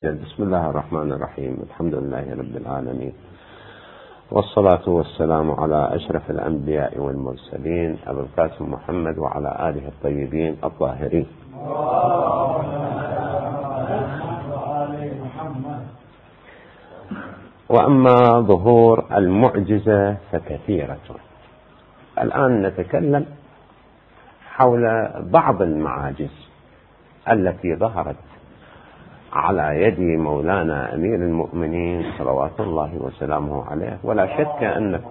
بسم الله الرحمن الرحيم. الحمد لله رب العالمين، والصلاة والسلام على أشرف الأنبياء والمرسلين أبي القاسم محمد وعلى آله الطيبين الطاهرين. وأما ظهور المعجزة فكثيرة. الآن نتكلم حول بعض المعاجز التي ظهرت على يد مولانا أمير المؤمنين صلوات الله وسلامه عليه، ولا شك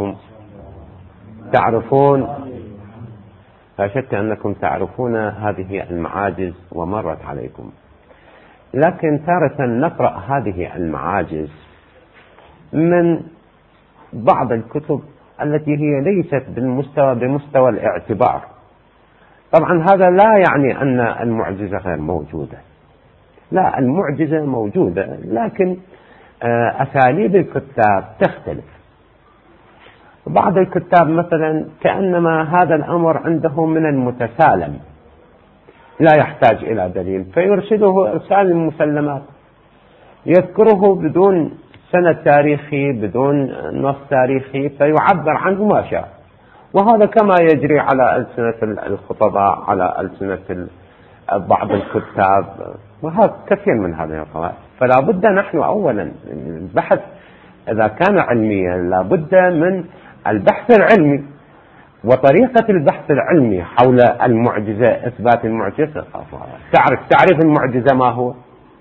أنكم تعرفون هذه المعاجز ومرت عليكم، لكن تارة نقرأ هذه المعاجز من بعض الكتب التي هي ليست بمستوى الاعتبار. طبعا هذا لا يعني أن المعجزة غير موجودة، لا، المعجزة موجودة، لكن أساليب الكتاب تختلف. بعض الكتاب مثلا كأنما هذا الأمر عنده من المتسالم لا يحتاج إلى دليل، فيرسله إرسال المسلمات، يذكره بدون سند تاريخي بدون نص تاريخي، فيعبر عنه ما شاء. وهذا كما يجري على ألسنة الخطباء، على ألسنة بعض الكتاب، وهذا كثير من هذه القواعد. فلا بد نحن أولا البحث إذا كان علميا لا بد من البحث العلمي، وطريقة البحث العلمي حول المعجزة، إثبات المعجزة. تعرف المعجزة ما هو؟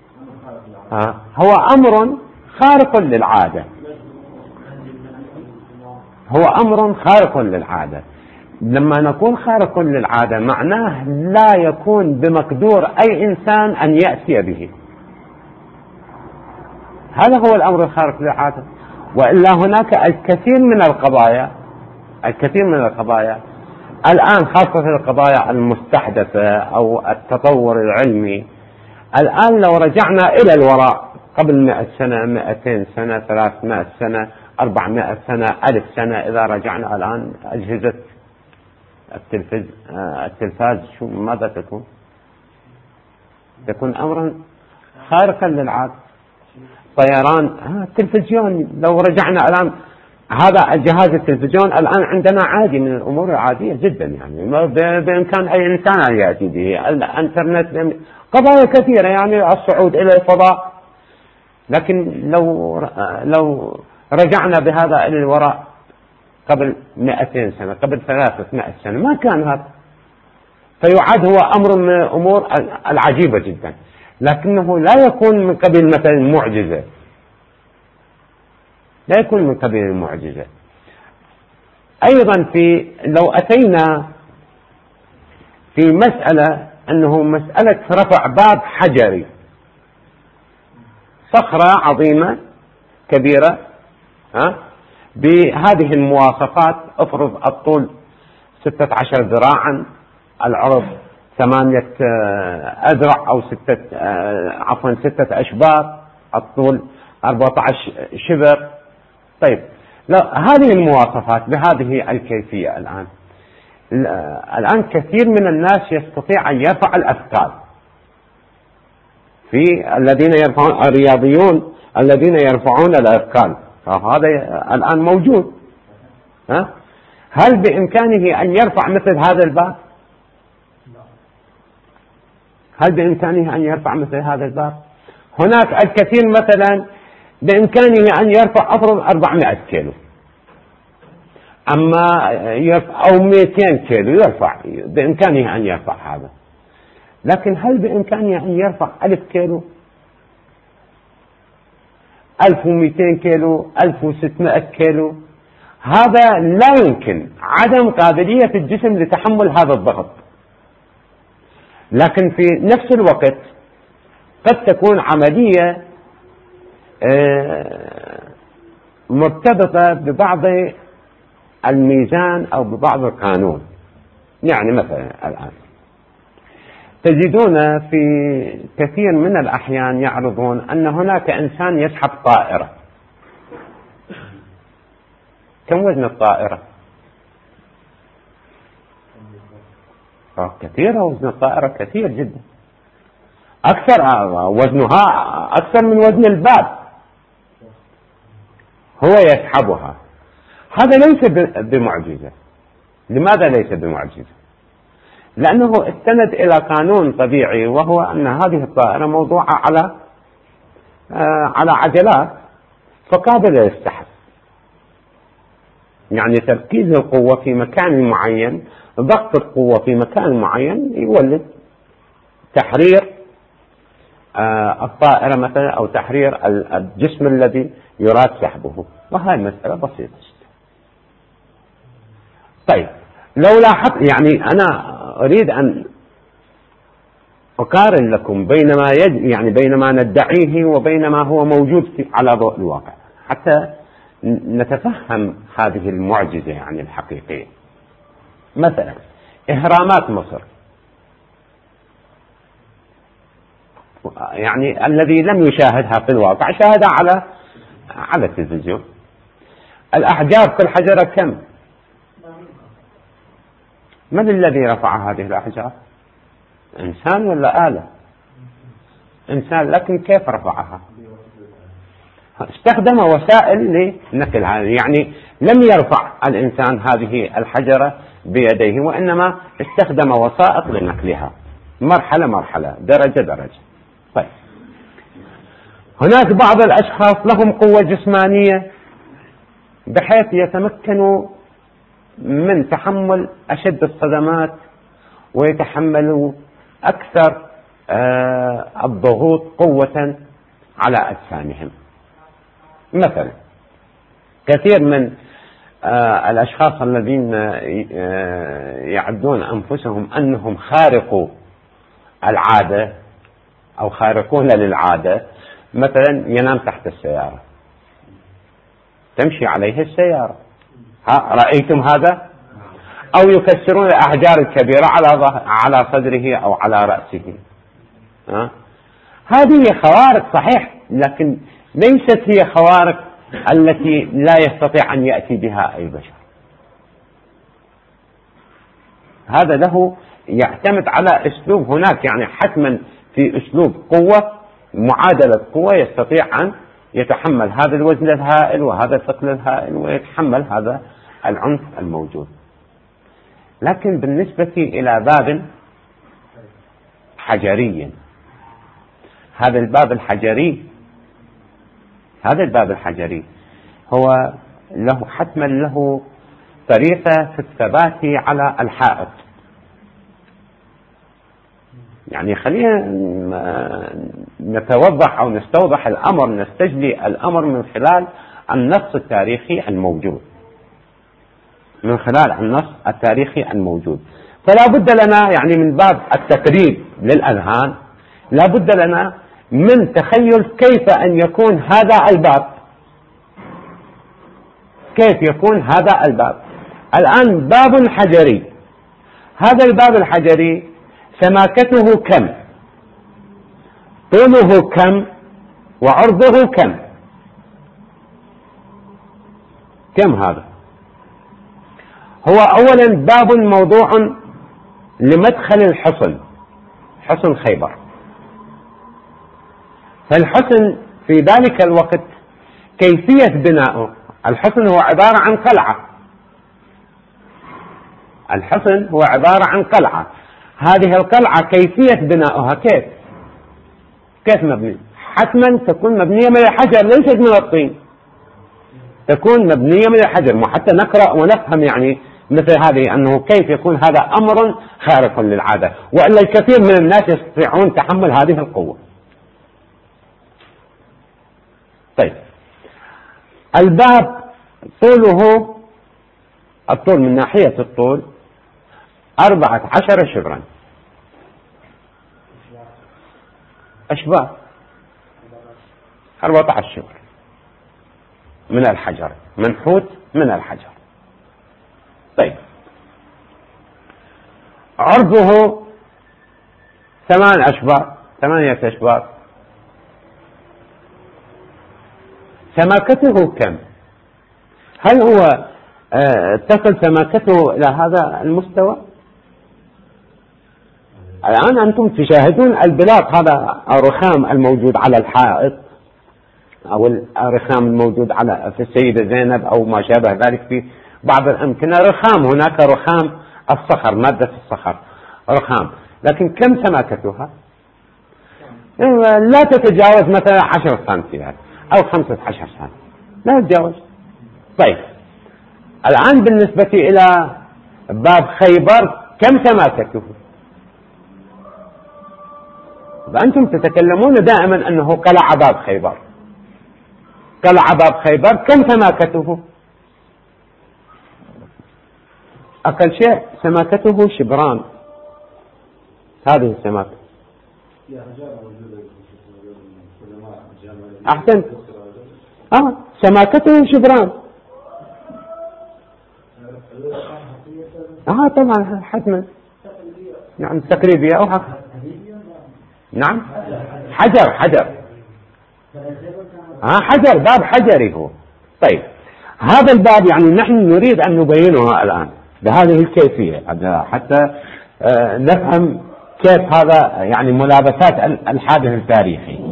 هو أمر خارق للعادة، هو أمر خارق للعادة. لما نقول خارق للعادة معناه لا يكون بمقدور أي إنسان أن يأتي به، هذا هو الأمر الخارق للعادة. وإلا هناك الكثير من القضايا الآن، خاصة القضايا المستحدثة أو التطور العلمي. الآن لو رجعنا إلى الوراء قبل 100 سنة، 200 سنة، 300 سنة، 400 سنة، 1000 سنة، إذا رجعنا الآن أجهزة التلفاز ماذا تكون؟ تكون أمرا خارقا للعادة. طيران، التلفزيون، لو رجعنا الآن هذا جهاز التلفزيون الآن عندنا عادي، من الأمور العادية جدا، يعني بإمكان أي إنسان أن يأتي به. الإنترنت، قضايا كثيرة، يعني الصعود إلى الفضاء. لكن لو رجعنا بهذا إلى الوراء قبل 200 سنة، قبل 300 سنة، ما كان هذا. فيعد هو أمر من الأمور العجيبة جدا، لكنه لا يكون من قبيل مثلا المعجزة، لا يكون من قبيل المعجزة. أيضا لو أتينا في مسألة أنه مسألة رفع باب حجري، صخرة عظيمة كبيرة بهذه المواصفات، افرض الطول 16 ذراعا، العرض 8 أذرع أو 6 أشبار، الطول 14 شبر. طيب، هذه المواصفات بهذه الكيفية الآن كثير من الناس يستطيع أن يرفع الأثقال، في الذين يرفعون، الرياضيون الذين يرفعون الأثقال، هذا الآن موجود. هل بإمكانه أن يرفع مثل هذا الباب؟ هل بإمكانه أن يرفع مثل هذا الباب؟ هناك الكثير مثلا بإمكانه أن يرفع أفرض 400 كيلو، أو 200 كيلو يرفع، بإمكانه أن يرفع هذا. لكن هل بإمكانه أن يرفع 1000 كيلو، 1200 كيلو، 1600 كيلو؟ هذا لا يمكن، عدم قابلية الجسم لتحمل هذا الضغط. لكن في نفس الوقت قد تكون عملية مرتبطة ببعض الميزان أو ببعض القانون. يعني مثلا الآن تجدون في كثير من الأحيان يعرضون أن هناك إنسان يسحب طائرة. كم وزن الطائرة؟ كثيرة، وزن الطائرة كثير جدا. أكثر وزنها أكثر من وزن الباب، هو يسحبها. هذا ليس بمعجزة. لماذا ليس بمعجزة؟ لأنه استند إلى قانون طبيعي، وهو أن هذه الطائرة موضوعة على عجلات فقابلة للسحب. يعني تركيز القوة في مكان معين، ضغط القوة في مكان معين يولد تحرير الطائرة مثلا، أو تحرير الجسم الذي يراد سحبه. وهي مسألة بسيطة جدا. طيب، لو لاحظت، يعني أنا أريد أن أقارن لكم بين ما ندعيه وبين ما هو موجود على ضوء الواقع، حتى نتفهم هذه المعجزة يعني الحقيقية. مثلا إهرامات مصر، يعني الذي لم يشاهدها في الواقع شاهدها على التلفزيون. الأحجار في الحجرة كم؟ من الذي رفع هذه الأحجار؟ إنسان ولا آلة؟ إنسان، لكن كيف رفعها؟ استخدم وسائل لنقلها. يعني لم يرفع الإنسان هذه الحجرة بيديه، وإنما استخدم وسائط لنقلها، مرحلة مرحلة، درجة درجة. طيب، هناك بعض الأشخاص لهم قوة جسمانية بحيث يتمكنوا من تحمل أشد الصدمات ويتحملوا أكثر الضغوط قوة على أجسامهم. مثلا كثير من الأشخاص الذين يعدون أنفسهم أنهم خارقوا العادة أو خارقون للعادة، مثلا ينام تحت السيارة، تمشي عليه السيارة، رأيتم هذا؟ أو يكسرون الأحجار الكبيرة على صدره أو على رأسه. هذه خوارق صحيح، لكن ليست هي خوارق التي لا يستطيع أن يأتي بها أي بشر. هذا له يعتمد على أسلوب، هناك يعني حتما في أسلوب قوة، معادلة قوة، يستطيع أن يتحمل هذا الوزن الهائل وهذا الثقل الهائل ويتحمل هذا العنف الموجود. لكن بالنسبة إلى باب حجري، هذا الباب الحجري هو له حتما له طريقة في الثبات على الحائط. يعني خلينا نتوضح أو نستوضح الأمر، نستجلي الأمر من خلال النص التاريخي الموجود. فلا بد لنا يعني من باب التقريب للأذهان، لا بد لنا من تخيل كيف أن يكون هذا الباب، كيف يكون هذا الباب. الآن باب حجري، هذا الباب الحجري سماكته كم؟ طوله كم؟ وعرضه كم؟ كم هذا؟ هو أولا باب موضوع لمدخل الحصن، حصن خيبر. فالحصن في ذلك الوقت كيفية بناؤه، الحصن هو عبارة عن قلعة، الحصن هو عبارة عن قلعة. هذه القلعة كيفية بناؤها كيف مبني؟ حتما تكون مبنية من الحجر، ليست من الطين، تكون مبنية من الحجر. حتى نقرأ ونفهم يعني مثل هذه أنه كيف يكون هذا أمر خارق للعادة، وإلا الكثير من الناس يستطيعون تحمل هذه القوة. طيب، الباب طوله، الطول من ناحية الطول 14 شبرا، أشباه 14 شبر من الحجر، منحوت من الحجر. طيب، عرضه 8 أشبار. سماكته كم؟ هل هو تصل سماكته إلى هذا المستوى؟ الآن أنتم تشاهدون البلاط، هذا الرخام الموجود على الحائط أو الرخام الموجود في السيدة زينب أو ما شابه ذلك في بعض الأمكنة رخام، هناك رخام الصخر، مادة الصخر رخام، لكن كم سماكتها؟ لا تتجاوز مثلا 10 سنتيمتر أو 15 سنتيمتر، لا تتجاوز. طيب الآن بالنسبة إلى باب خيبر كم سماكته؟ فأنتم تتكلمون دائما أنه قلع باب خيبر، قلع باب خيبر كم سماكته؟ أقل شيء سماكته شبران، هذه السماكة. أحسن، سماكته شبران. طبعا حتما، نعم تقريبية أو حق. نعم حجر حجر، باب حجري هو. طيب هذا الباب يعني نحن نريد أن نبينه الآن بهذه الكيفية حتى نفهم كيف هذا يعني ملابسات الحادث التاريخي.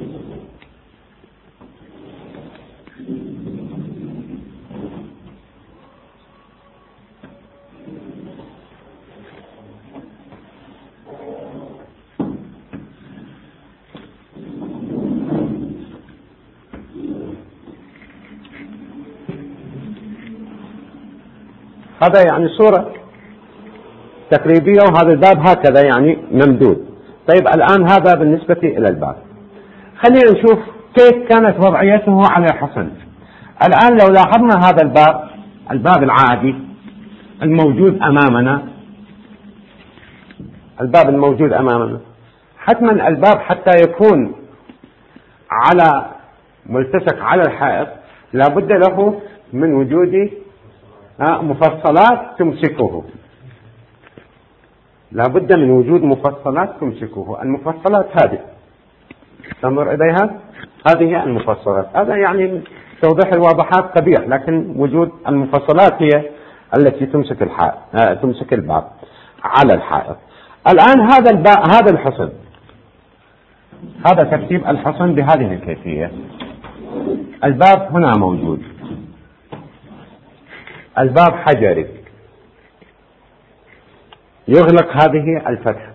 هذا يعني صورة تقريبية، وهذا الباب هكذا يعني ممدود. طيب الآن هذا بالنسبة إلى الباب. خلينا نشوف كيف كانت وضعيته على الحصن. الآن لو لاحظنا هذا الباب العادي الموجود أمامنا، حتما الباب حتى يكون ملتصق على الحائط لابد له من وجود مفصلات تمسكه، لابد من وجود مفصلات تمسكه. المفصلات هذه تنظر إليها، هذه المفصلات. هذا يعني توضيح الواضحات قبيح، لكن وجود المفصلات هي التي تمسك الباب على الحائط. الآن هذا الحصن، هذا ترتيب الحصن بهذه الكيفية. الباب هنا موجود، الباب حجري، يغلق هذه الفتحة.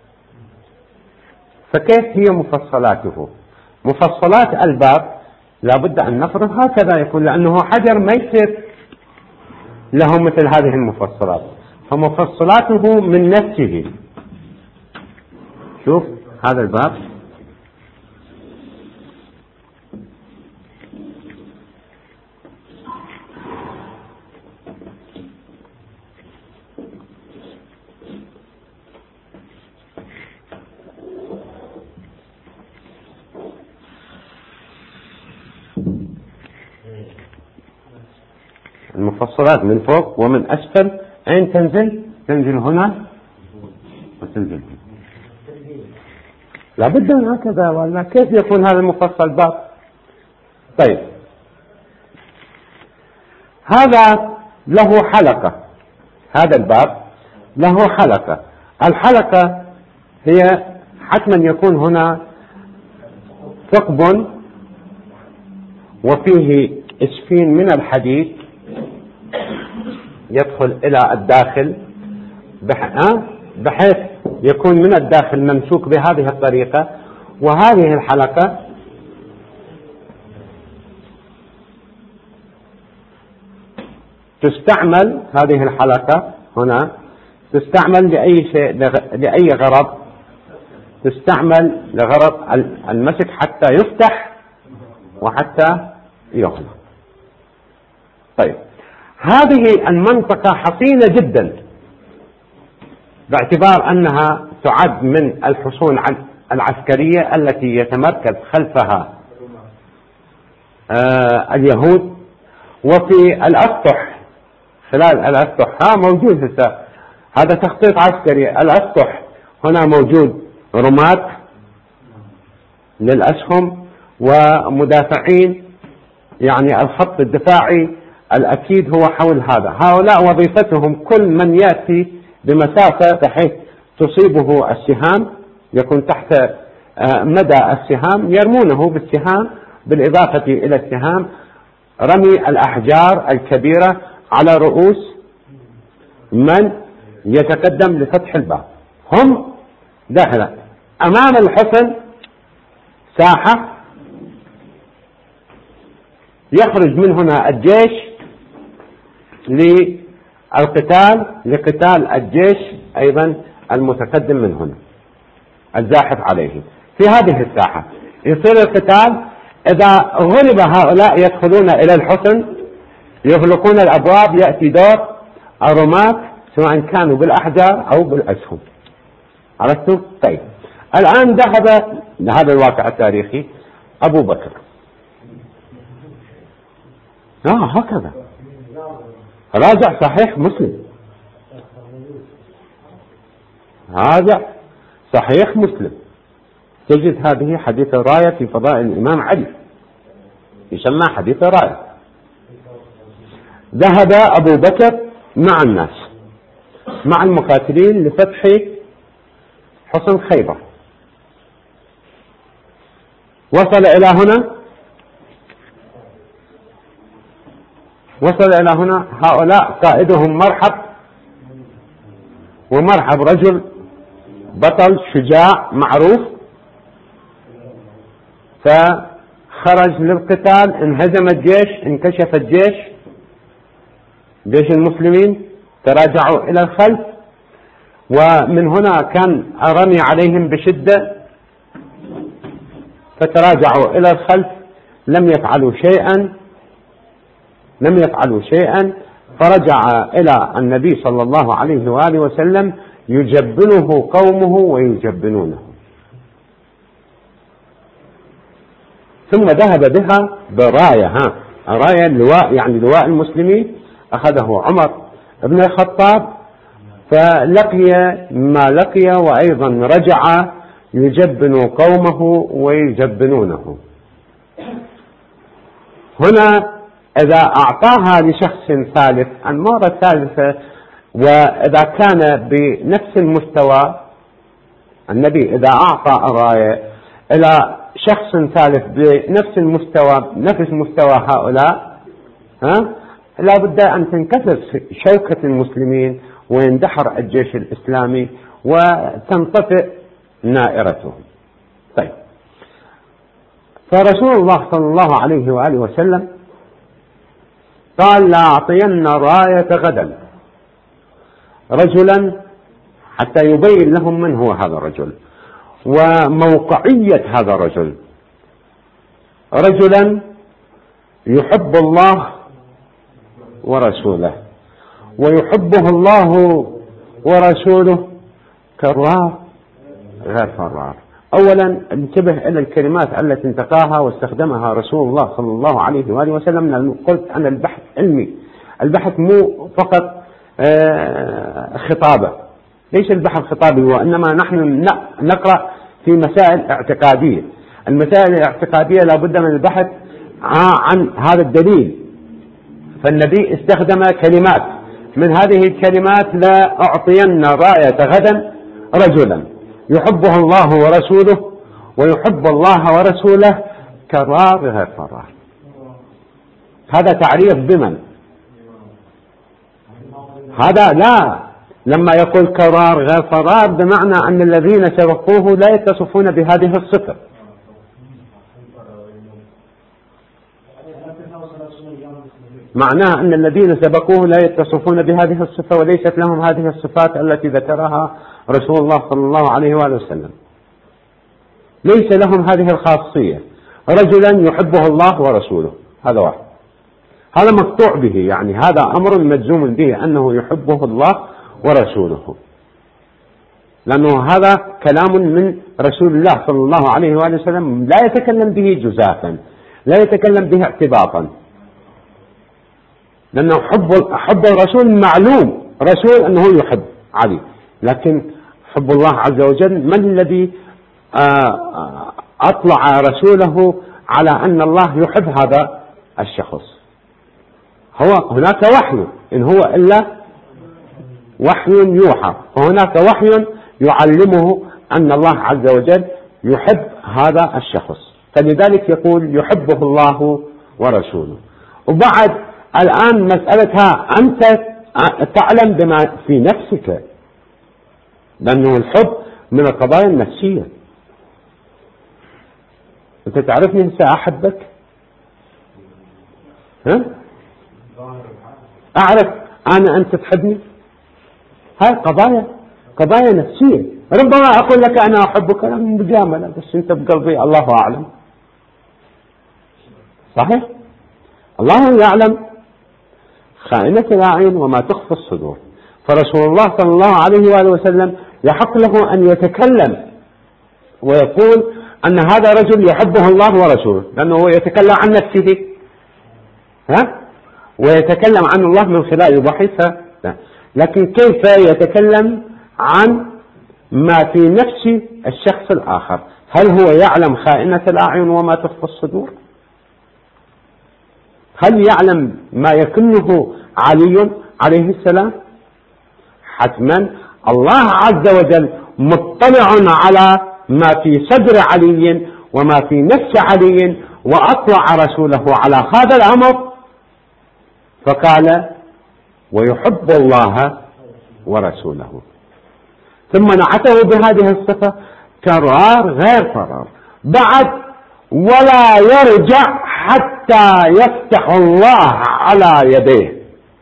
فكيف هي مفصلاته؟ مفصلات الباب لابد أن نفرض هكذا يكون، لأنه حجر ما يصير له مثل هذه المفصلات، فمفصلاته من نفسه. شوف هذا الباب، المفصلات من فوق ومن أسفل. أين تنزل هنا وتنزل هنا، لابد من هكذا، ولا كيف يكون هذا المفصل باب؟ طيب هذا له حلقة، هذا الباب له حلقة. الحلقة هي حتما يكون هنا ثقب وفيه إسفين من الحديد يدخل إلى الداخل، بحيث يكون من الداخل ممسوك بهذه الطريقة. وهذه الحلقة تستعمل، هذه الحلقة هنا تستعمل لأي شيء، لأي غرض، تستعمل لغرض المسك حتى يفتح وحتى يغلق. طيب هذه المنطقة حصينة جدا، باعتبار أنها تعد من الحصون العسكرية التي يتمركز خلفها اليهود. وفي الأسطح، خلال الأسطح موجود هذا تخطيط عسكري. الأسطح هنا موجود رماة للأسهم ومدافعين، يعني الخط الدفاعي الأكيد هو حول هذا. هؤلاء وظيفتهم كل من يأتي بمسافة بحيث تصيبه السهام، يكون تحت مدى السهام، يرمونه بالسهام، بالإضافة إلى السهام رمي الأحجار الكبيرة على رؤوس من يتقدم لفتح الباب. هم داخل أمام الحصن ساحة يخرج من هنا الجيش لقتال الجيش أيضا المتقدم من هنا الزاحف عليه. في هذه الساحة يصير القتال. إذا غلب هؤلاء يدخلون إلى الحصن، يغلقون الأبواب، يأتي دور الرماة سواء كانوا بالأحجار أو بالأسهم. عرفتم؟ طيب الآن ذهب هذا الواقع التاريخي أبو بكر هكذا راجع صحيح مسلم، هذا صحيح مسلم، تجد هذه حديث الراية في فضائل الإمام علي، يسمى حديث الراية. ذهب أبو بكر مع الناس مع المقاتلين لفتح حصن خيبر، وصل إلى هنا هؤلاء قائدهم مرحب، ومرحب رجل بطل شجاع معروف، فخرج للقتال، انهزم الجيش، انكشف الجيش، جيش المسلمين تراجعوا إلى الخلف، ومن هنا كان الرمي عليهم بشدة، فتراجعوا إلى الخلف، لم يفعلوا شيئا، فرجع إلى النبي صلى الله عليه وآله وسلم يجبنه قومه ويجبنونه، ثم ذهب بها براية، الراية اللواء يعني لواء المسلمين، أخذه عمر بن الخطاب، فلقي ما لقي، وأيضا رجع يجبن قومه ويجبنونه. هنا إذا أعطاها لشخص ثالث المرة الثالثة، وإذا كان بنفس المستوى، النبي إذا أعطى الراية إلى شخص ثالث بنفس المستوى، نفس مستوى هؤلاء، لا بد أن تنكسر شوكة المسلمين ويندحر الجيش الإسلامي وتنطفئ نائرتهم. طيب، فرسول الله صلى الله عليه وآله وسلم قال: لا أعطين راية غدا رجلا، حتى يبين لهم من هو هذا الرجل وموقعية هذا الرجل، رجلا يحب الله ورسوله، ويحبه الله ورسوله كرار غير فرار. أولا انتبه إلى الكلمات التي انتقاها واستخدمها رسول الله صلى الله عليه وآله وسلم. قلت أن البحث علمي، البحث مو فقط خطابة، ليس البحث خطابي، وإنما نحن نقرأ في مسائل اعتقادية. المسائل الاعتقادية لا بد من البحث عن هذا الدليل، فالنبي استخدم كلمات من هذه الكلمات: لا أعطين راية غدا رجلا يحبه الله ورسوله ويحب الله ورسوله كرار غير فرار. هذا تعريف بمن؟ هذا لا، لما يقول كرار غير فرار بمعنى أن الذين سبقوه لا يتصفون بهذه الصفة. معناه أن الذين سبقوه لا يتصفون بهذه الصفة، وليست لهم هذه الصفات التي ذكرها رسول الله صلى الله عليه وآله وسلم، ليس لهم هذه الخاصية. رجلا يحبه الله ورسوله، هذا واحد، هذا مقطوع به، يعني هذا أمر مجزوم به أنه يحبه الله ورسوله، لأنه هذا كلام من رسول الله صلى الله عليه وآله وسلم، لا يتكلم به جزافا، لا يتكلم به اعتباطا، لأنه حب الرسول معلوم، رسول أنه يحب علي، لكن حب الله عز وجل، من الذي أطلع رسوله على أن الله يحب هذا الشخص؟ هو هناك وحي، إن هو إلا وحي يوحى، وهناك وحي يعلمه أن الله عز وجل يحب هذا الشخص، فلذلك يقول يحبه الله ورسوله. وبعد الآن مسألتها أنت تعلم بما في نفسك، لأنه الحب من القضايا النفسية. أنت تعرفني سأحبك، ها؟ أعرف أنت تحبني، هاي قضايا نفسية. ربما أقول لك أنا أحبك مجاملة، بس أنت بقلبي الله أعلم. صحيح؟ الله يعلم خائنة الأعين وما تخفي الصدور. فرسول الله صلى الله عليه وآله وسلم يحق له أن يتكلم ويقول أن هذا رجل يحبه الله ورسوله، لأنه يتكلم عن نفسه، ها؟ ويتكلم عن الله من خلال وحيها. لكن كيف يتكلم عن ما في نفس الشخص الآخر؟ هل هو يعلم خائنة الأعين وما تخفي الصدور؟ هل يعلم ما يكنه علي عليه السلام؟ حتما الله عز وجل مطلع على ما في صدر علي وما في نفس علي، وأطلع رسوله على هذا الأمر فقال ويحب الله ورسوله، ثم نعته بهذه الصفة كرار غير فرار. بعد ولا يرجع حتى يفتح الله على يديه،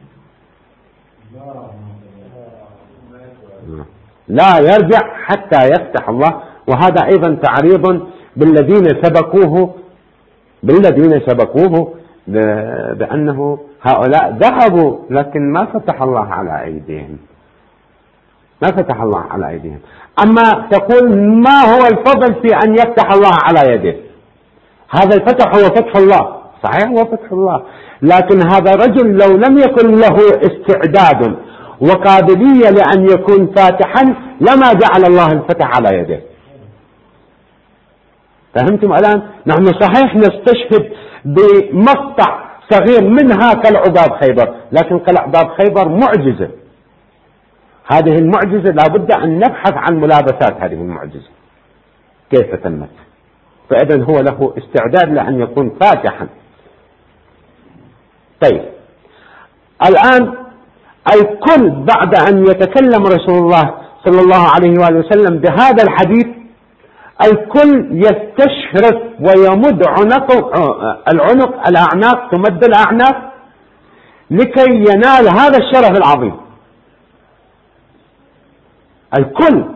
لا يرجع حتى يفتح الله. وهذا أيضا تعريض بالذين سبقوه بأنه هؤلاء ذهبوا لكن ما فتح الله على أيديهم، أما تقول ما هو الفضل في أن يفتح الله على يديه؟ هذا الفتح هو فتح الله، صحيح هو فتح الله، لكن هذا الرجل لو لم يكن له استعداد وقابلية لأن يكون فاتحا لما جعل الله الفتح على يديه. فهمتم الآن؟ نحن صحيح نستشهد بمقطع صغير منها كالعباب خيبر، لكن كالعباب خيبر معجزة. هذه المعجزة لابد أن نبحث عن ملابسات هذه المعجزة كيف تمت. فإذن هو له استعداد لأن يكون فاتحا. طيب الآن الكل بعد أن يتكلم رسول الله صلى الله عليه وآله وسلم بهذا الحديث الكل يستشرف ويمد الأعناق تمد الأعناق لكي ينال هذا الشرف العظيم. الكل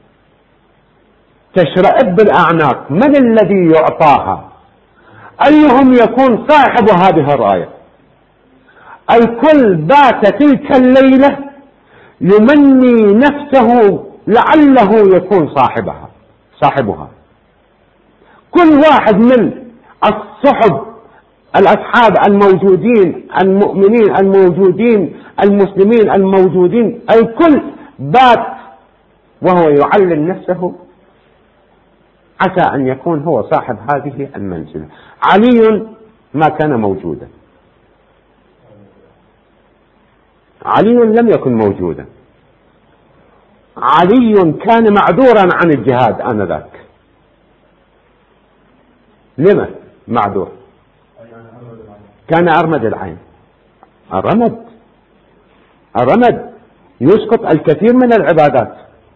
تشرئب بالأعناق. من الذي يعطاها؟ أيهم يكون صاحب هذه الراية؟ الكل بات تلك الليلة يمني نفسه لعله يكون صاحبها. كل واحد من الأصحاب الموجودين، المؤمنين الموجودين، المسلمين الموجودين، الكل بات وهو يعلم نفسه عسى أن يكون هو صاحب هذه المنزلة. علي ما كان موجودا، علي لم يكن موجودا، علي كان معذورا عن الجهاد آنذاك. لما معذور؟ كان أرمد العين. الرمد يسقط الكثير من العبادات.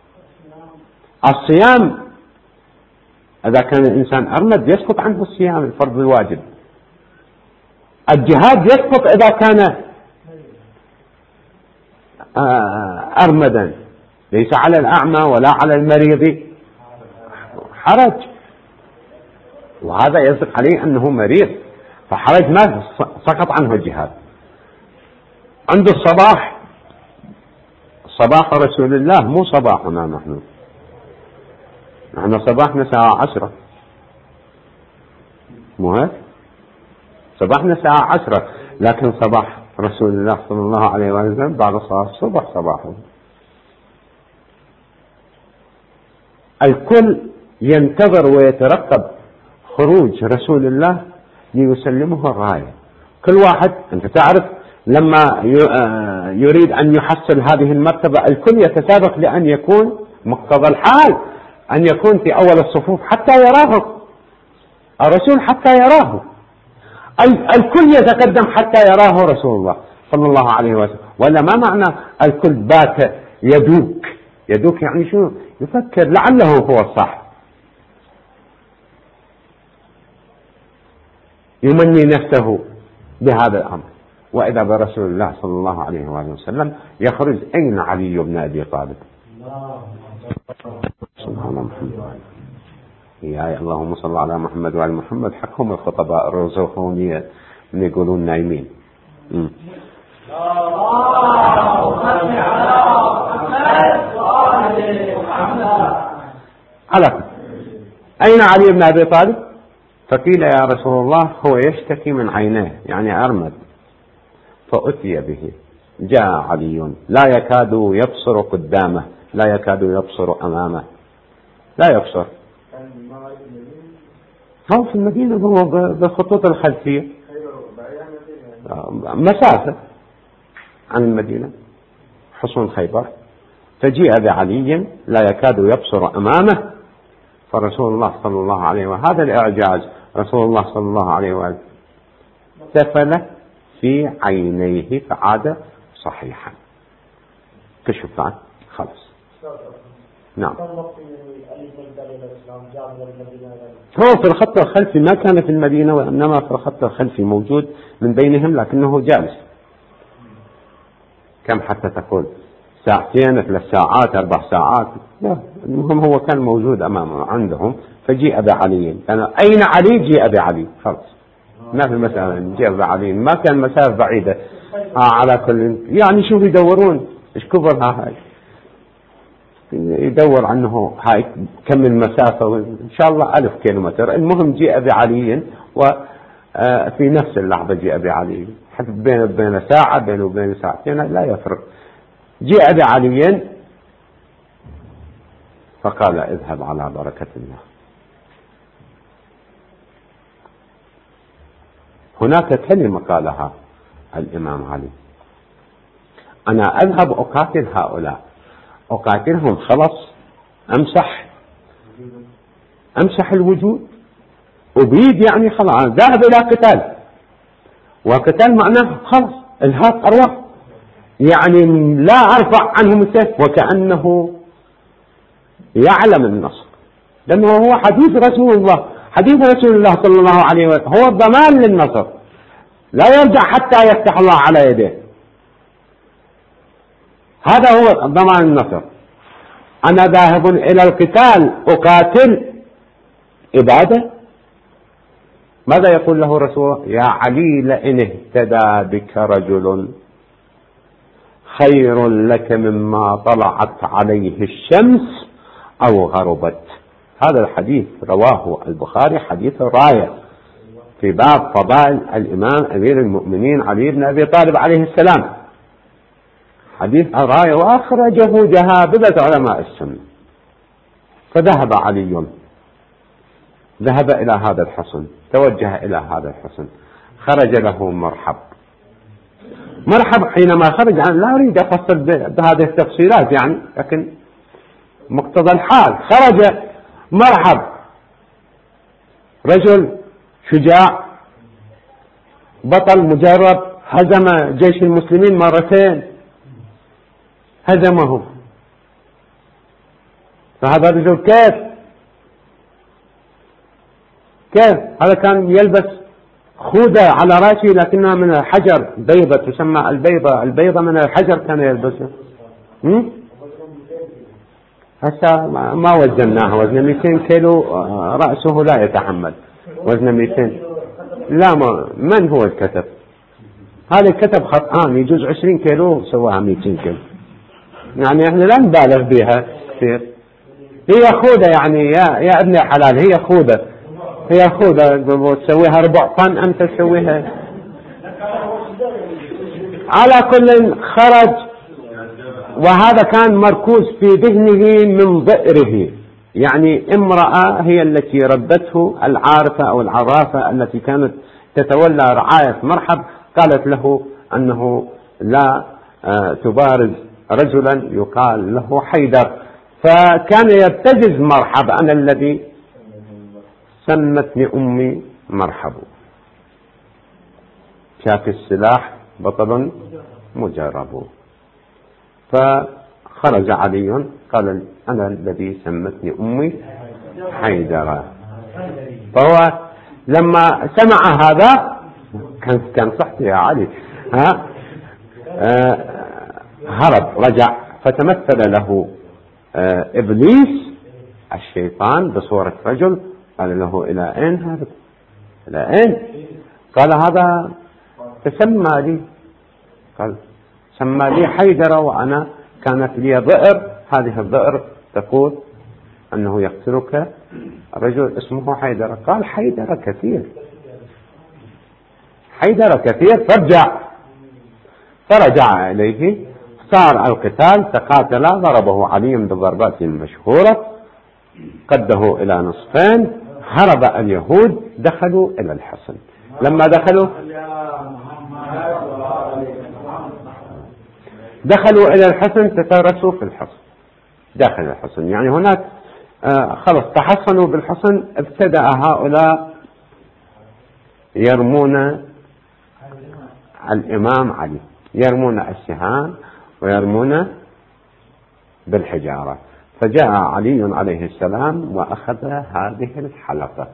الصيام إذا كان الإنسان أرمد يسقط عنه الصيام الفرض الواجب. الجهاد يسقط إذا كان أرمدا. ليس على الأعمى ولا على المريض حرج، وهذا يصدق عليه أنه مريض فحرج ما سقط عنه الجهاد. عند الصباح، صباح رسول الله مو صباحنا نحن صباحنا الساعة 10، مو هيك؟ صباحنا الساعة 10، لكن صباح رسول الله صلى الله عليه وسلم بعد صلاة الصبح صباحه. الكل ينتظر ويترقب خروج رسول الله ليسلمه الراية. كل واحد، أنت تعرف لما يريد أن يحصل هذه المرتبة الكل يتسابق لأن يكون مقتضى الحال أن يكون في أول الصفوف حتى يراه الرسول، حتى يراه الكل يتقدم حتى يراه رسول الله صلى الله عليه وسلم. ولا ما معنى الكل بات يدوك يعني شو؟ يفكر لعله هو الصح، يمني نفسه بهذا الأمر. وإذا برسول الله صلى الله عليه وآله وسلم يخرج، أين علي بن أبي طالب؟ يا اللهم صل على محمد وعلى محمد. حقهم الخطباء الرزوخونية من يقولون نايمين. على أين علي بن أبي طالب؟ فقيل يا رسول الله هو يشتكي من عينيه، يعني أرمد. فأتي به، جاء علي لا يكاد يبصر قدامه، لا يكاد يبصر أمامه، لا يبصر. هو في المدينة، هو بالخطوط الخلفية مسافة عن المدينة، حصون خيبر. فجيء بعلي لا يكاد يبصر أمامه، فرسول الله صلى الله عليه وسلم، هذا الإعجاز، رسول الله صلى الله عليه وسلم تفل في عينيه فعاد صحيحا. كشف عنه خلص. نعم. هو في الخط الخلفي، ما كان في المدينة وإنما في الخط الخلفي موجود من بينهم، لكنه جالس. كم حتى تقول ساعتين، 3 ساعات، 4 ساعات؟ لا، المهم هو كان موجود أمامه عندهم. فجيء بعلي، أين علي؟ جيء بعلي خلص، ما في مسألة جيء بعلي، ما كان مسافة بعيدة. على كل يعني شوف يدورون إيش كبرها هاي، يدور عنه هاي كم المسافة، إن شاء الله 1000 كيلومتر. المهم جيء بعلي، وفي نفس اللحظة جيء بعلي، حتى بين ساعة، بينه وبين ساعتين لا يفرق. جيء بعلي فقال اذهب على بركة الله. هناك كلمة قالها الإمام علي: أنا أذهب أقاتل هؤلاء، أقاتلهم خلص، أمسح الوجود، أبيد، يعني خلاص ذهب إلى قتال. وقتال معناه خلص الهاق أرواح، يعني لا أرفع عنهم السيف، وكأنه يعلم النصر، لأنه هو حديث رسول الله، حديث رسول الله صلى الله عليه وسلم هو الضمان للنصر، لا يرجع حتى يفتح الله على يديه. هذا هو ضمان النصر. أنا ذاهب إلى القتال أقاتل إبادة. ماذا يقول له رسول؟ يا علي لئن اهتدى بك رجل خير لك مما طلعت عليه الشمس أو غربت. هذا الحديث رواه البخاري، حديث الراية، في باب فضائل الإمام أمير المؤمنين علي بن أبي طالب عليه السلام، حديث الراية، وأخرجه جهابذة علماء السنة. فذهب علي، ذهب إلى هذا الحصن، توجه إلى هذا الحصن، خرج له مرحب. حينما خرج، لا أريد أفصل بهذه التفصيلات يعني، لكن مقتضى الحال، خرج مرحب، رجل شجاع بطل مجرب، هزم جيش المسلمين مرتين، هزمه. فهذا الرجل كيف هذا كان يلبس خوذة على رأسه لكنها من الحجر، بيضة تسمى البيضة من الحجر كان يلبسها. هسه ما وزناها، وزن 200 كيلو، رأسه لا يتحمل وزن 200. لا، من هو الكتب؟ هذا الكتب خطآن، يجوز 20 كيلو سواها 200 كيلو، يعني احنا لا نبالغ بها كثير. هي خوذة يعني يا ابن الحلال، هي خوذة تسويها 4 طن، أنت تسويها. على كل خرج، وهذا كان مركوز في ذهنه من ضئره، يعني امرأة هي التي ربته، العارفة أو العرافة التي كانت تتولى رعاية مرحب، قالت له أنه لا تبارز رجلا يقال له حيدر، فكان يبتجز مرحب، أنا الذي سمتني أمي مرحب. شاف السلاح بطل مجرب، فخرج علي قال أنا الذي سمتني أمي حيدر. فهو لما سمع هذا كان صحت يا علي، هرب رجع، فتمثل له إبليس الشيطان بصورة رجل، قال له إلى أين هذا؟ إلى أين؟ قال هذا تسمى لي، قال سمى لي حيدر، وأنا كانت لي ضئر، هذه الضئر تقول أنه يقتلك رجل اسمه حيدر. قال حيدر كثير، حيدر كثير. فرجع إليه، صار القتال، تقاتلا، ضربه علي بضربات مشهورة، قده إلى نصفين، هرب اليهود، دخلوا إلى الحصن. لما دخلوا إلى الحصن تترسوا في الحصن، داخل الحصن، يعني هناك خلص تحصنوا بالحصن. ابتدأ هؤلاء يرمون الإمام علي، يرمون السهام ويرمون بالحجارة. فجاء علي عليه السلام وأخذ هذه الحلقة،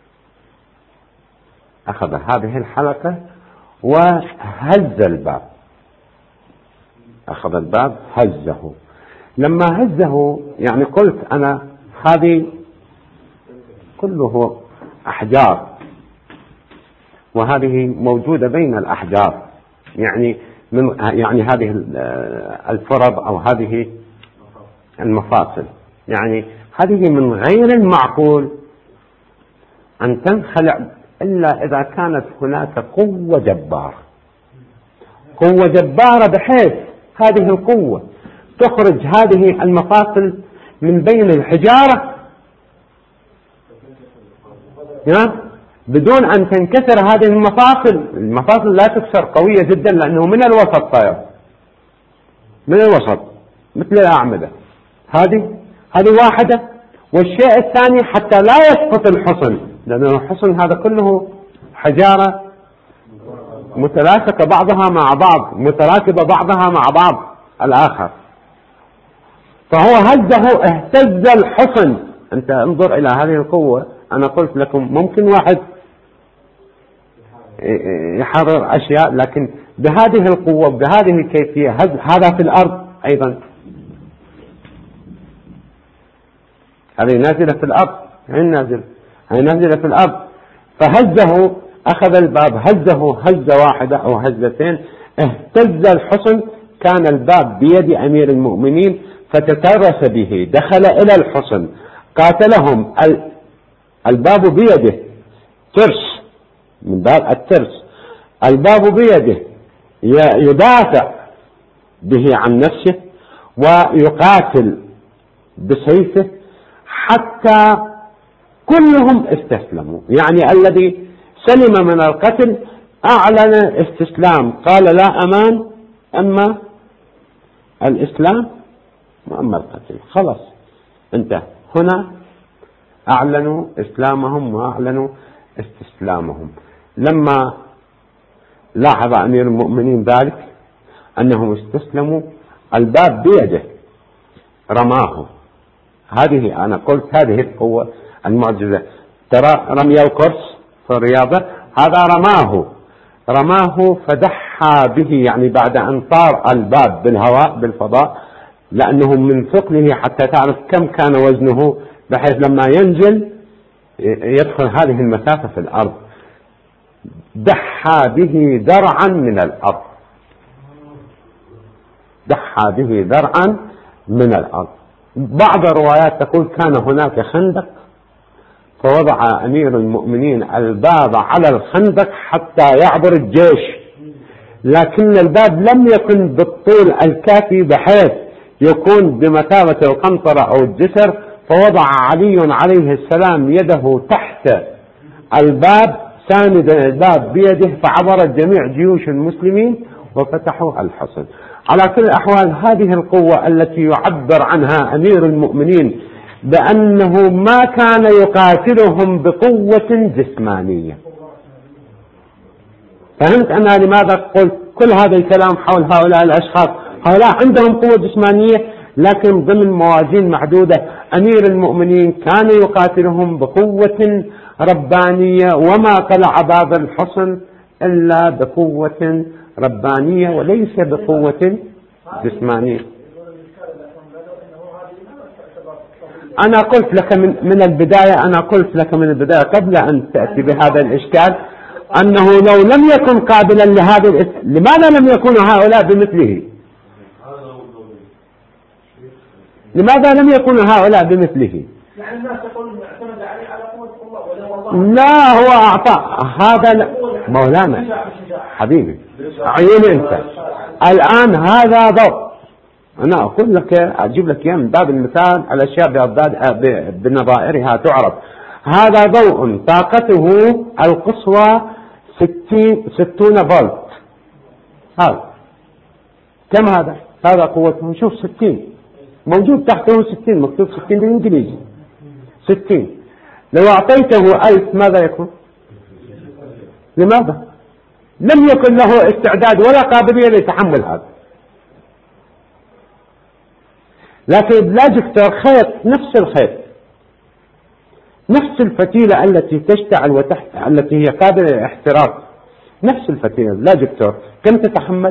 أخذ هذه الحلقة وهز الباب، أخذ الباب هزه. لما هزه يعني قلت أنا هذه كله أحجار، وهذه موجودة بين الأحجار، يعني هذه الفرض أو هذه المفاصل، يعني هذه من غير المعقول أن تنخلع إلا إذا كانت هناك قوة جبارة، قوة جبارة بحيث هذه القوة تخرج هذه المفاصل من بين الحجارة بدون أن تنكسر هذه المفاصل لا تكسر، قوية جدا، لأنه من الوسط طيب، من الوسط مثل الأعمدة. هذه واحدة. والشيء الثاني حتى لا يسقط الحصن، لأن الحصن هذا كله حجارة متلاصقة بعضها مع بعض، متراكبة بعضها مع بعض الآخر. فهو هزه، اهتز الحصن. أنت انظر إلى هذه القوة. أنا قلت لكم ممكن واحد يحرر أشياء، لكن بهذه القوة بهذه الكيفية، هذا في الأرض أيضا، هذه نازلة في الأرض، هي نازلة في الأرض. فهزه، أخذ الباب هزه هزة واحدة أو هزتين، اهتز الحصن. كان الباب بيد أمير المؤمنين، فتترس به، دخل إلى الحصن، قاتلهم. الباب بيده، ترس من باب الترس، الباب بيده، يدافع به عن نفسه ويقاتل بسيفه حتى كلهم استسلموا. يعني الذي سلم من القتل أعلن استسلام، قال لا أمان، أما الإسلام وأما القتل، خلاص انتهى. هنا أعلنوا إسلامهم وأعلنوا استسلامهم. لما لاحظ أمير المؤمنين ذلك أنهم استسلموا، الباب بيده، رماه. هذه أنا قلت هذه القوة المعجزة. ترى رمي القرص في الرياضة، هذا رماه فدحى به، يعني بعد أن طار الباب بالهواء بالفضاء، لأنه من ثقله حتى تعرف كم كان وزنه، بحيث لما ينزل يدخل هذه المسافة في الأرض. دحى به ذرعا من الأرض، دحى به ذرعا من الأرض. بعض الروايات تقول كان هناك خندق، فوضع أمير المؤمنين الباب على الخندق حتى يعبر الجيش، لكن الباب لم يكن بالطول الكافي بحيث يكون بمثابة القنطرة أو الجسر. فوضع علي عليه السلام يده تحت الباب ساندا الباب بيده، فعبرت جميع جيوش المسلمين وفتحوا الحصن. على كل الأحوال هذه القوة التي يعبر عنها أمير المؤمنين بأنه ما كان يقاتلهم بقوة جسمانية. فهمت أنا لماذا قلت كل هذا الكلام حول هؤلاء الأشخاص؟ هؤلاء عندهم قوة جسمانية لكن ضمن موازين محدودة. أمير المؤمنين كان يقاتلهم بقوة ربانية، وما قلع باب الحصن إلا بقوة ربانية وليس بقوة جسمانية. أنا قلت لك من البداية قبل أن تأتي بهذا الإشكال أنه لو لم يكن قابلا لهذا لماذا لم يكونوا هؤلاء بمثله؟ لماذا لم يكونوا هؤلاء بمثله؟ يعني الناس يقولون اعتمد عليه على قوة الله. لا، هو أعطى هذا مولانا حبيبي عيوني أنت الآن هذا ضوء. أنا أقول لك أجيب لك من باب المثال الأشياء بنظائرها تعرف. هذا ضوء طاقته القصوى 60 فولت. هذا كم هذا قوته؟ شوف 60 موجود تحته 60 مكتوب 60 بالإنجليزي 60. لو أعطيته 1000 ماذا يكون؟ لماذا؟ لم يكن له استعداد ولا قابلية لتحمل هذا. لكن بلاجكتور خيط نفس الخيط، نفس الفتيلة التي تشتعل التي هي قابلة للاحتراق، نفس الفتيلة بلاجكتور كم تتحمل؟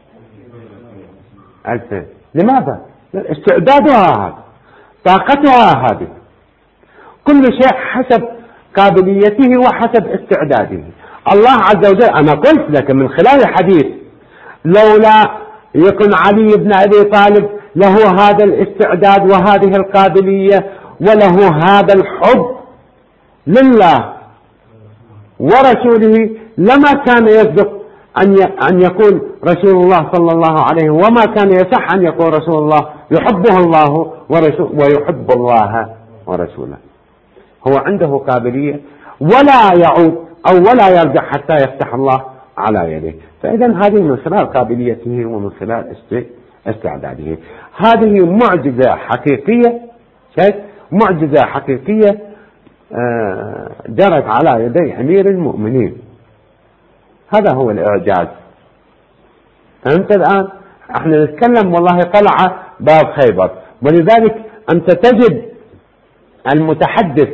2000. لماذا؟ استعدادها هذا، طاقتها هذه، كل شيء حسب قابليته وحسب استعداده. الله عز وجل أنا قلت لك من خلال الحديث لولا يكن علي بن أبي طالب له هذا الاستعداد وهذه القابلية وله هذا الحب لله ورسوله لما كان يصدق أن يقول رسول الله صلى الله عليه، وما كان يصح أن يقول رسول الله يحبه الله ويحب الله ورسوله. هو عنده قابلية ولا يعود أو ولا يرجع حتى يفتح الله على يده. فإذا هذه من خلال قابليته ومن خلال استعداده. هذه معجزة حقيقية، معجزة حقيقية جرت على يدي أمير المؤمنين. هذا هو الإعجاز. فأنت الآن احنا نتكلم والله قلعة باب خيبر، ولذلك أنت تجد المتحدث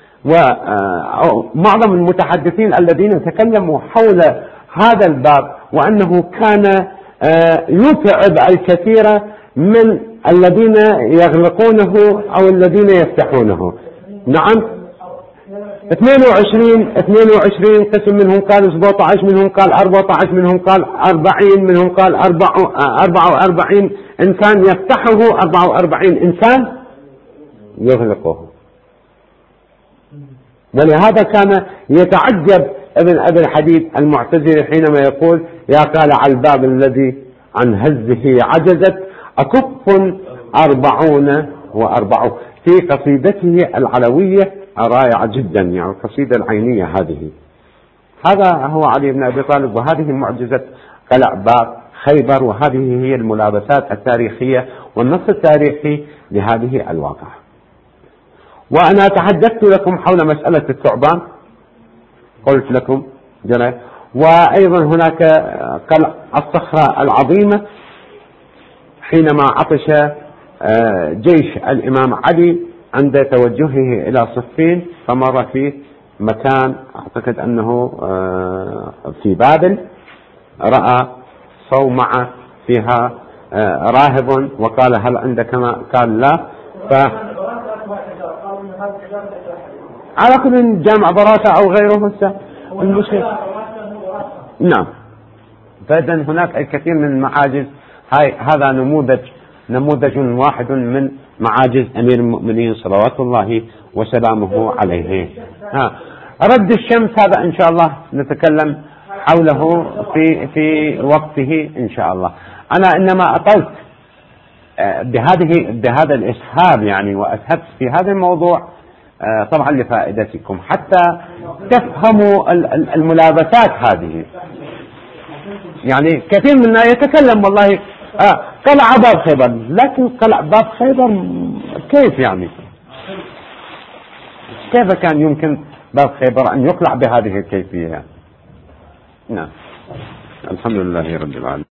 ومعظم المتحدثين الذين تكلموا حول هذا الباب وأنه كان يتعب الكثير من الذين يغلقونه أو الذين يفتحونه. نعم 22 قسم، منهم قال 17، منهم قال 14، منهم قال 40، منهم قال 44 إنسان يفتحه، 44 إنسان يغلقه. ولهذا كان يتعجب ابن أبي الحديد المعتزلي حينما يقول يا قالع الباب الذي عن هزه عجزت أكف 40 و40 في قصيدته العلوية رائعة جدا، يعني القصيدة العينية هذه. هذا هو علي بن أبي طالب، وهذه معجزة قلع باب خيبر، وهذه هي الملابسات التاريخية والنص التاريخي لهذه الواقعة. وأنا تحدثت لكم حول مسألة الثعبان قلت لكم جرى، وأيضا هناك قلع الصخرة العظيمة حينما عطش جيش الإمام علي عند توجهه إلى صفين، فمر في مكان أعتقد أنه في بابل، رأى صومعة فيها راهب وقال هل عندك ماء؟ قال لا. على كل جامع براسة أو غيره المشكلة. نعم. فإذا هناك الكثير من المعاجز. هذا نموذج واحد من معاجز أمير المؤمنين صلوات الله وسلامه عليه. رد الشمس هذا إن شاء الله نتكلم حوله في وقته إن شاء الله. أنا إنما أطلت بهذا الإسهاب يعني، وأسهبت في هذا الموضوع طبعا لفائدتكم حتى تفهموا الملابسات هذه. يعني كثير منا يتكلم والله قلع باب خيبر، لكن قلع باب خيبر كيف يعني؟ كيف كان يمكن باب خيبر أن يقلع بهذه الكيفية؟ نعم. الحمد لله رب العالمين.